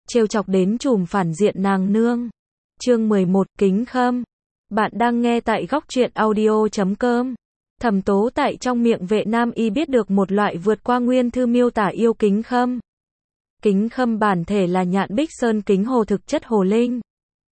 trêu chọc đến trùm phản diện nàng nương. Chương 11, Kính Khâm. Bạn đang nghe tại góc truyện audio.com. Thẩm Tố tại trong miệng Vệ Nam Y biết được một loại vượt qua nguyên thư miêu tả yêu Kính Khâm. Kính Khâm bản thể là Nhạn Bích Sơn Kính Hồ, thực chất hồ linh.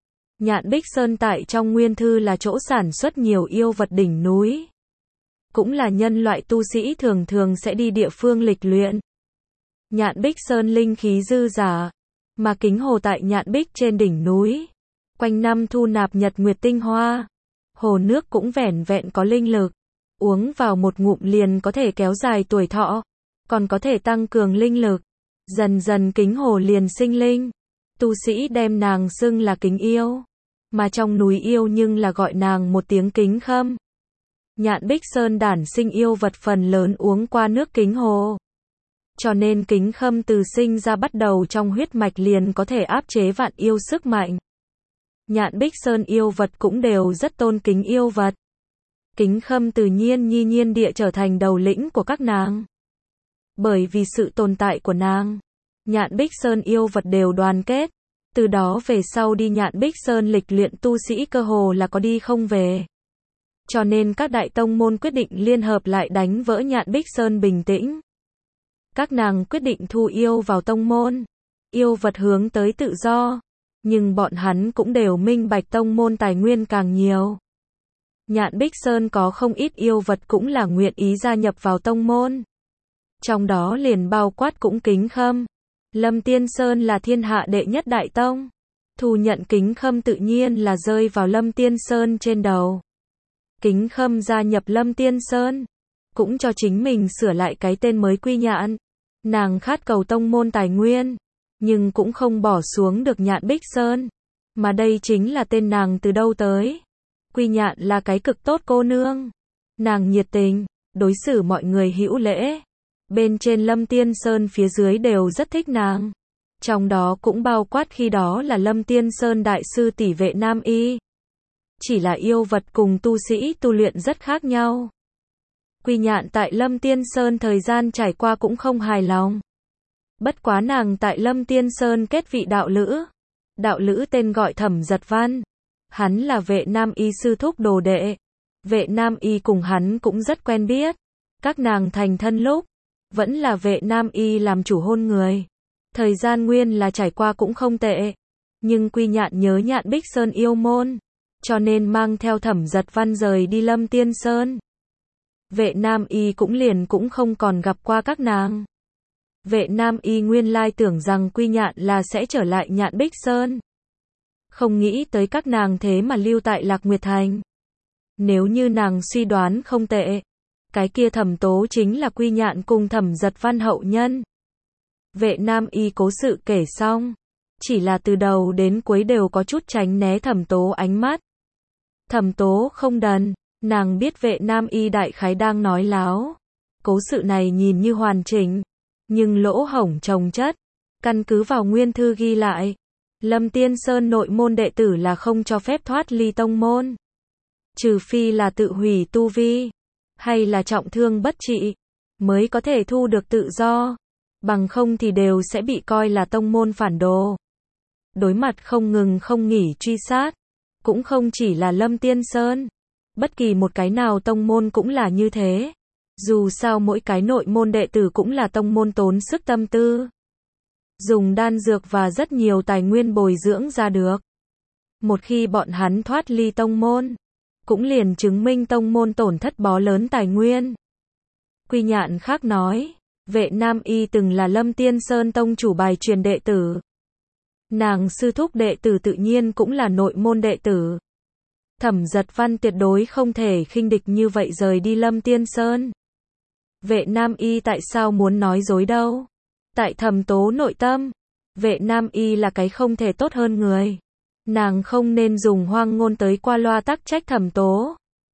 Nhạn Bích Sơn tại trong nguyên thư là chỗ sản xuất nhiều yêu vật đỉnh núi. Cũng là nhân loại tu sĩ thường thường sẽ đi địa phương lịch luyện. Nhạn Bích Sơn linh khí dư dả, mà Kính Hồ tại Nhạn Bích trên đỉnh núi, quanh năm thu nạp nhật nguyệt tinh hoa. Hồ nước cũng vẻn vẹn có linh lực, uống vào một ngụm liền có thể kéo dài tuổi thọ, còn có thể tăng cường linh lực. Dần dần Kính Hồ liền sinh linh. Tu sĩ đem nàng xưng là Kính Yêu, mà trong núi yêu nhưng là gọi nàng một tiếng Kính Khâm. Nhạn Bích Sơn đản sinh yêu vật phần lớn uống qua nước Kính Hồ, cho nên Kính Khâm từ sinh ra bắt đầu trong huyết mạch liền có thể áp chế vạn yêu sức mạnh. Nhạn Bích Sơn yêu vật cũng đều rất tôn kính yêu vật. Kính Khâm tự nhiên nhi nhiên địa trở thành đầu lĩnh của các nàng. Bởi vì sự tồn tại của nàng, Nhạn Bích Sơn yêu vật đều đoàn kết. Từ đó về sau đi Nhạn Bích Sơn lịch luyện tu sĩ cơ hồ là có đi không về. Cho nên các đại tông môn quyết định liên hợp lại đánh vỡ Nhạn Bích Sơn bình tĩnh. Các nàng quyết định thu yêu vào tông môn. Yêu vật hướng tới tự do, nhưng bọn hắn cũng đều minh bạch tông môn tài nguyên càng nhiều. Nhạn Bích Sơn có không ít yêu vật cũng là nguyện ý gia nhập vào tông môn. Trong đó liền bao quát cũng Kính Khâm. Lâm Tiên Sơn là thiên hạ đệ nhất đại tông. Thu nhận Kính Khâm tự nhiên là rơi vào Lâm Tiên Sơn trên đầu. Kính Khâm gia nhập Lâm Tiên Sơn, cũng cho chính mình sửa lại cái tên mới Quy Nhạn. Nàng khát cầu tông môn tài nguyên, nhưng cũng không bỏ xuống được Nhạn Bích Sơn. Mà đây chính là tên nàng từ đâu tới. Quy Nhạn là cái cực tốt cô nương. Nàng nhiệt tình, đối xử mọi người hữu lễ. Bên trên Lâm Tiên Sơn phía dưới đều rất thích nàng. Trong đó cũng bao quát khi đó là Lâm Tiên Sơn đại sư tỷ Vệ Nam Y. Chỉ là yêu vật cùng tu sĩ tu luyện rất khác nhau. Quy Nhạn tại Lâm Tiên Sơn thời gian trải qua cũng không hài lòng. Bất quá nàng tại Lâm Tiên Sơn kết vị đạo lữ. Đạo lữ tên gọi Thẩm Giật Văn. Hắn là Vệ Nam Y sư thúc đồ đệ. Vệ Nam Y cùng hắn cũng rất quen biết. Các nàng thành thân lúc, vẫn là Vệ Nam Y làm chủ hôn người. Thời gian nguyên là trải qua cũng không tệ. Nhưng Quy Nhạn nhớ Nhạn Bích Sơn yêu môn, cho nên mang theo Thẩm Giật Văn rời đi Lâm Tiên Sơn. Vệ Nam Y cũng liền cũng không còn gặp qua các nàng. Vệ Nam Y nguyên lai tưởng rằng Quy Nhạn là sẽ trở lại Nhạn Bích Sơn. Không nghĩ tới các nàng thế mà lưu tại Lạc Nguyệt Thành. Nếu như nàng suy đoán không tệ, cái kia Thẩm Tố chính là Quy Nhạn cùng Thẩm Giật Văn hậu nhân. Vệ Nam Y cố sự kể xong, chỉ là từ đầu đến cuối đều có chút tránh né Thẩm Tố ánh mắt. Thẩm Tố không đần, nàng biết Vệ Nam Y đại khái đang nói láo. Cố sự này nhìn như hoàn chỉnh, nhưng lỗ hổng chồng chất. Căn cứ vào nguyên thư ghi lại, Lâm Tiên Sơn nội môn đệ tử là không cho phép thoát ly tông môn. Trừ phi là tự hủy tu vi, hay là trọng thương bất trị, mới có thể thu được tự do. Bằng không thì đều sẽ bị coi là tông môn phản đồ. Đối mặt không ngừng không nghỉ truy sát. Cũng không chỉ là Lâm Tiên Sơn. Bất kỳ một cái nào tông môn cũng là như thế. Dù sao mỗi cái nội môn đệ tử cũng là tông môn tốn sức tâm tư. Dùng đan dược và rất nhiều tài nguyên bồi dưỡng ra được. Một khi bọn hắn thoát ly tông môn, cũng liền chứng minh tông môn tổn thất bó lớn tài nguyên. Quy Nhạn khác nói, Vệ Nam Y từng là Lâm Tiên Sơn tông chủ bài truyền đệ tử. Nàng sư thúc đệ tử tự nhiên cũng là nội môn đệ tử. Thẩm Giật Văn tuyệt đối không thể khinh địch như vậy rời đi Lâm Tiên Sơn. Vệ Nam Y tại sao muốn nói dối đâu? Tại Thẩm Tố nội tâm, Vệ Nam Y là cái không thể tốt hơn người. Nàng không nên dùng hoang ngôn tới qua loa tắc trách Thẩm Tố.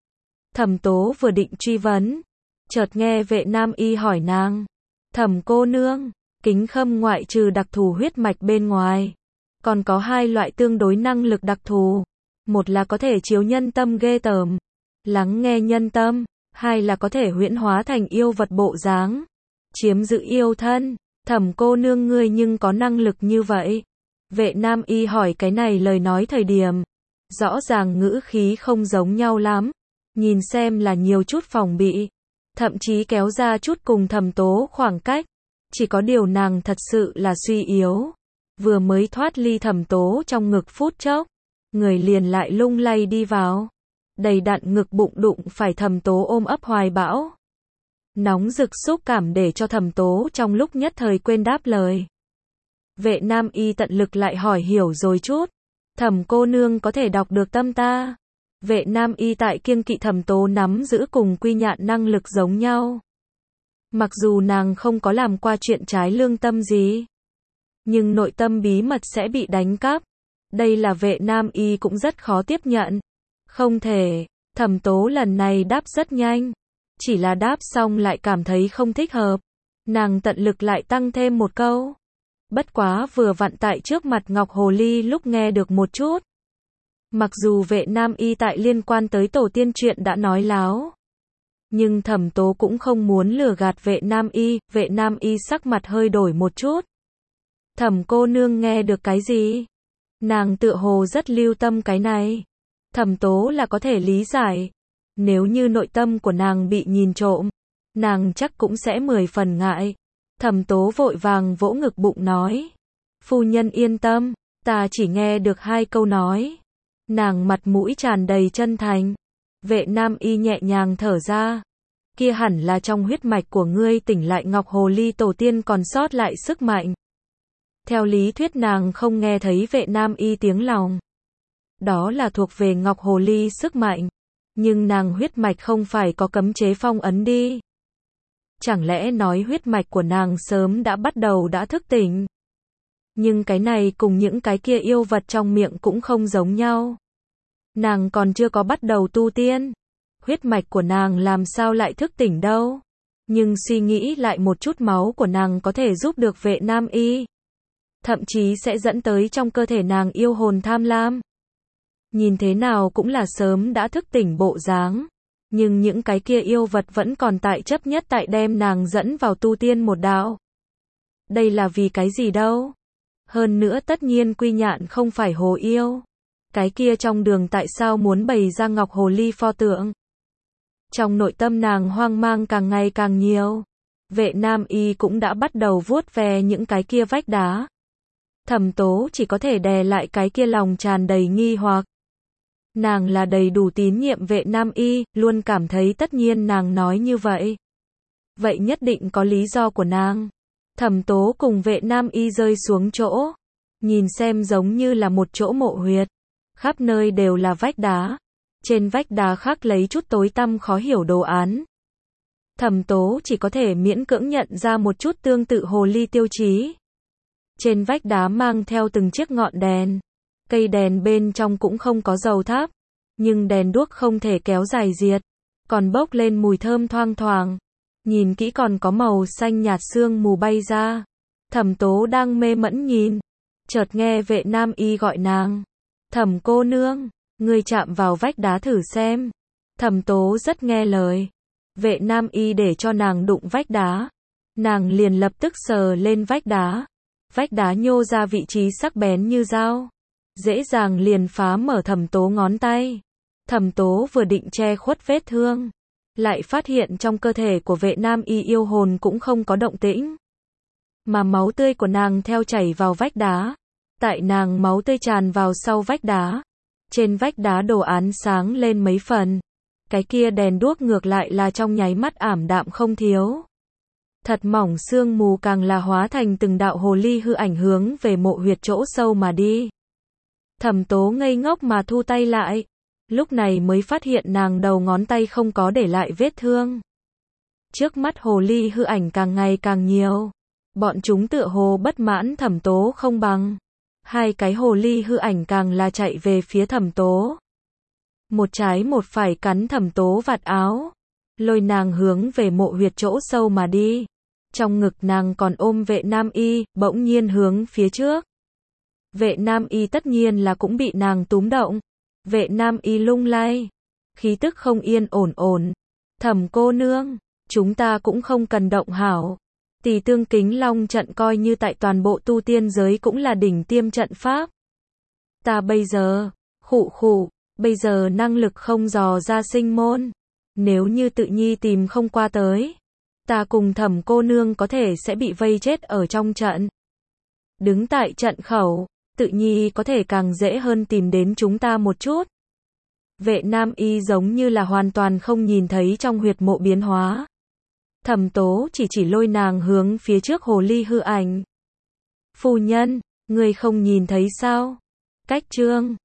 Thẩm Tố vừa định truy vấn, chợt nghe Vệ Nam Y hỏi nàng, Thẩm cô nương, Kính Khâm ngoại trừ đặc thù huyết mạch bên ngoài, còn có hai loại tương đối năng lực đặc thù. Một là có thể chiếu nhân tâm ghê tởm, lắng nghe nhân tâm. Hai là có thể huyễn hóa thành yêu vật bộ dáng, chiếm giữ yêu thân. Thẩm cô nương ngươi nhưng có năng lực như vậy. Vệ nam y hỏi cái này lời nói thời điểm. Rõ ràng ngữ khí không giống nhau lắm. Nhìn xem là nhiều chút phòng bị. Thậm chí kéo ra chút cùng Thẩm Tố khoảng cách. Chỉ có điều nàng thật sự là suy yếu. Vừa mới thoát ly Thẩm Tố trong ngực phút chốc. Người liền lại lung lay đi vào. Đầy đặn ngực bụng đụng phải Thẩm Tố ôm ấp hoài bão. Nóng rực xúc cảm để cho Thẩm Tố trong lúc nhất thời quên đáp lời. Vệ nam y tận lực lại hỏi hiểu rồi chút. Thẩm cô nương có thể đọc được tâm ta. Vệ nam y tại kiêng kỵ Thẩm Tố nắm giữ cùng Quy Nhạn năng lực giống nhau. Mặc dù nàng không có làm qua chuyện trái lương tâm gì. Nhưng nội tâm bí mật sẽ bị đánh cắp. Đây là vệ nam y cũng rất khó tiếp nhận. Không thể, Thẩm Tố lần này đáp rất nhanh. Chỉ là đáp xong lại cảm thấy không thích hợp. Nàng tận lực lại tăng thêm một câu. Bất quá vừa vặn tại trước mặt Ngọc Hồ Ly lúc nghe được một chút. Mặc dù vệ nam y tại liên quan tới tổ tiên chuyện đã nói láo. Nhưng Thẩm Tố cũng không muốn lừa gạt vệ nam y sắc mặt hơi đổi một chút. Thẩm cô nương nghe được cái gì? Nàng tựa hồ rất lưu tâm cái này. Thẩm Tố là có thể lý giải. Nếu như nội tâm của nàng bị nhìn trộm, nàng chắc cũng sẽ 10 phần ngại. Thẩm Tố vội vàng vỗ ngực bụng nói. Phu nhân yên tâm, ta chỉ nghe được 2 câu nói. Nàng mặt mũi tràn đầy chân thành. Vệ nam y nhẹ nhàng thở ra. Kia hẳn là trong huyết mạch của ngươi tỉnh lại Ngọc Hồ Ly tổ tiên còn sót lại sức mạnh. Theo lý thuyết nàng không nghe thấy vệ nam y tiếng lòng. Đó là thuộc về Ngọc Hồ Ly sức mạnh. Nhưng nàng huyết mạch không phải có cấm chế phong ấn đi. Chẳng lẽ nói huyết mạch của nàng sớm đã bắt đầu đã thức tỉnh. Nhưng cái này cùng những cái kia yêu vật trong miệng cũng không giống nhau. Nàng còn chưa có bắt đầu tu tiên. Huyết mạch của nàng làm sao lại thức tỉnh đâu. Nhưng suy nghĩ lại một chút máu của nàng có thể giúp được vệ nam y. Thậm chí sẽ dẫn tới trong cơ thể nàng yêu hồn tham lam. Nhìn thế nào cũng là sớm đã thức tỉnh bộ dáng. Nhưng những cái kia yêu vật vẫn còn tại chấp nhất tại đem nàng dẫn vào tu tiên một đạo. Đây là vì cái gì đâu? Hơn nữa tất nhiên Quy Nhạn không phải hồ yêu. Cái kia trong đường tại sao muốn bày ra Ngọc Hồ Ly pho tượng? Trong nội tâm nàng hoang mang càng ngày càng nhiều. Vệ nam y cũng đã bắt đầu vuốt ve những cái kia vách đá. Thẩm Tố chỉ có thể đè lại cái kia lòng tràn đầy nghi hoặc. Nàng là đầy đủ tín nhiệm vệ nam y, luôn cảm thấy tất nhiên nàng nói như vậy. Vậy nhất định có lý do của nàng. Thẩm Tố cùng vệ nam y rơi xuống chỗ. Nhìn xem giống như là một chỗ mộ huyệt. Khắp nơi đều là vách đá. Trên vách đá khắc lấy chút tối tăm khó hiểu đồ án. Thẩm Tố chỉ có thể miễn cưỡng nhận ra một chút tương tự hồ ly tiêu chí. Trên vách đá mang theo từng chiếc ngọn đèn. Cây đèn bên trong cũng không có dầu thắp. Nhưng đèn đuốc không thể kéo dài diệt. Còn bốc lên mùi thơm thoang thoảng. Nhìn kỹ còn có màu xanh nhạt sương mù bay ra. Thẩm Tố đang mê mẫn nhìn. Chợt nghe vệ nam y gọi nàng. Thẩm cô nương, ngươi chạm vào vách đá thử xem. Thẩm Tố rất nghe lời. Vệ nam y để cho nàng đụng vách đá. Nàng liền lập tức sờ lên vách đá. Vách đá nhô ra vị trí sắc bén như dao. Dễ dàng liền phá mở Thẩm Tố ngón tay. Thẩm Tố vừa định che khuất vết thương. Lại phát hiện trong cơ thể của vệ nam y yêu hồn cũng không có động tĩnh. Mà máu tươi của nàng theo chảy vào vách đá. Tại nàng máu tươi tràn vào sau vách đá. Trên vách đá đồ án sáng lên mấy phần. Cái kia đèn đuốc ngược lại là trong nháy mắt ảm đạm không thiếu. Thật mỏng sương mù càng là hóa thành từng đạo hồ ly hư ảnh hướng về mộ huyệt chỗ sâu mà đi. Thẩm Tố ngây ngốc mà thu tay lại. Lúc này mới phát hiện nàng đầu ngón tay không có để lại vết thương. Trước mắt hồ ly hư ảnh càng ngày càng nhiều. Bọn chúng tựa hồ bất mãn Thẩm Tố không bằng. 2 cái hồ ly hư ảnh càng là chạy về phía Thẩm Tố. Một trái một phải cắn Thẩm Tố vạt áo. Lôi nàng hướng về mộ huyệt chỗ sâu mà đi. Trong ngực nàng còn ôm vệ nam y, bỗng nhiên hướng phía trước. Vệ nam y tất nhiên là cũng bị nàng túm động. Vệ nam y lung lay. Khí tức không yên ổn. Thẩm cô nương, chúng ta cũng không cần động hảo. Tỳ Tương Kính Long trận coi như tại toàn bộ tu tiên giới cũng là đỉnh tiêm trận pháp. Ta bây giờ, bây giờ năng lực không dò ra sinh môn. Nếu như Tự Nhi tìm không qua tới, ta cùng Thẩm cô nương có thể sẽ bị vây chết ở trong trận. Đứng tại trận khẩu, Tự Nhi có thể càng dễ hơn tìm đến chúng ta một chút. Vệ Nam Y giống như là hoàn toàn không nhìn thấy trong huyệt mộ biến hóa. Thẩm Tố chỉ lôi nàng hướng phía trước hồ ly hư ảnh. Phu nhân, người không nhìn thấy sao? Cách trương,